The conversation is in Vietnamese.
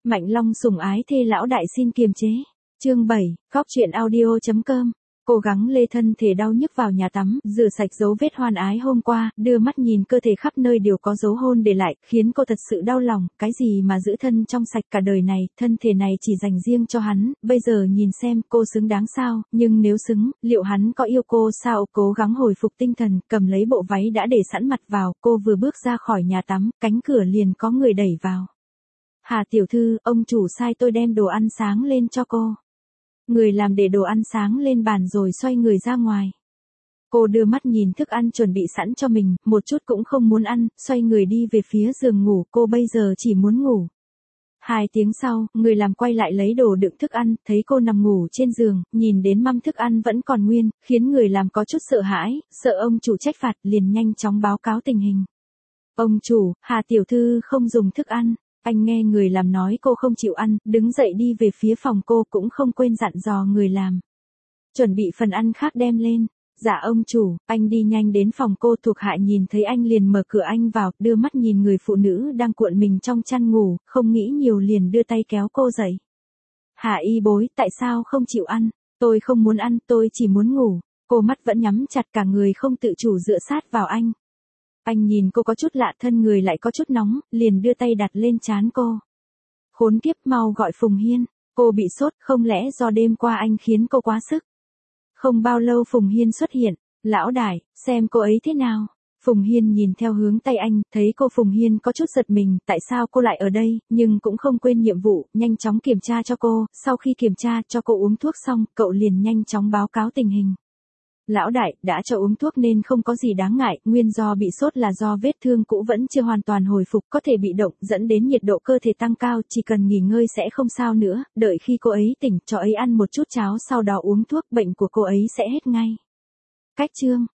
Mạnh Long sủng ái thê lão đại xin kiềm chế. Chương 7, khóc chuyện audio.com. Cố gắng lê thân thể đau nhức vào nhà tắm, rửa sạch dấu vết hoan ái hôm qua, đưa mắt nhìn cơ thể khắp nơi đều có dấu hôn để lại, khiến cô thật sự đau lòng, cái gì mà giữ thân trong sạch cả đời này, thân thể này chỉ dành riêng cho hắn, bây giờ nhìn xem cô xứng đáng sao, nhưng nếu xứng, liệu hắn có yêu cô sao? Cố gắng hồi phục tinh thần, cầm lấy bộ váy đã để sẵn mặt vào, cô vừa bước ra khỏi nhà tắm, cánh cửa liền có người đẩy vào. Hà tiểu thư, ông chủ sai tôi đem đồ ăn sáng lên cho cô. Người làm để đồ ăn sáng lên bàn rồi xoay người ra ngoài. Cô đưa mắt nhìn thức ăn chuẩn bị sẵn cho mình, một chút cũng không muốn ăn, xoay người đi về phía giường ngủ, cô bây giờ chỉ muốn ngủ. 2 tiếng sau, người làm quay lại lấy đồ đựng thức ăn, thấy cô nằm ngủ trên giường, nhìn đến mâm thức ăn vẫn còn nguyên, khiến người làm có chút sợ hãi, sợ ông chủ trách phạt, liền nhanh chóng báo cáo tình hình. Ông chủ, Hà tiểu thư không dùng thức ăn. Anh nghe người làm nói cô không chịu ăn, đứng dậy đi về phía phòng cô cũng không quên dặn dò người làm. Chuẩn bị phần ăn khác đem lên. Dạ ông chủ, anh đi nhanh đến phòng cô. Thuộc hạ nhìn thấy anh liền mở cửa anh vào, đưa mắt nhìn người phụ nữ đang cuộn mình trong chăn ngủ, không nghĩ nhiều liền đưa tay kéo cô dậy. Hà y bối, tại sao không chịu ăn? Tôi không muốn ăn, tôi chỉ muốn ngủ. Cô mắt vẫn nhắm chặt, cả người không tự chủ dựa sát vào anh. Anh nhìn cô có chút lạ, thân người lại có chút nóng, liền đưa tay đặt lên trán cô. Khốn kiếp, mau gọi Phùng Hiên. Cô bị sốt, không lẽ do đêm qua anh khiến cô quá sức? Không bao lâu Phùng Hiên xuất hiện. Lão đại, xem cô ấy thế nào? Phùng Hiên nhìn theo hướng tay anh, thấy cô. Phùng Hiên có chút giật mình, tại sao cô lại ở đây, nhưng cũng không quên nhiệm vụ, nhanh chóng kiểm tra cho cô. Sau khi kiểm tra cho cô uống thuốc xong, cậu liền nhanh chóng báo cáo tình hình. Lão đại, đã cho uống thuốc nên không có gì đáng ngại, nguyên do bị sốt là do vết thương cũ vẫn chưa hoàn toàn hồi phục, có thể bị động, dẫn đến nhiệt độ cơ thể tăng cao, chỉ cần nghỉ ngơi sẽ không sao nữa, đợi khi cô ấy tỉnh, cho ấy ăn một chút cháo sau đó uống thuốc, bệnh của cô ấy sẽ hết ngay. Cách chương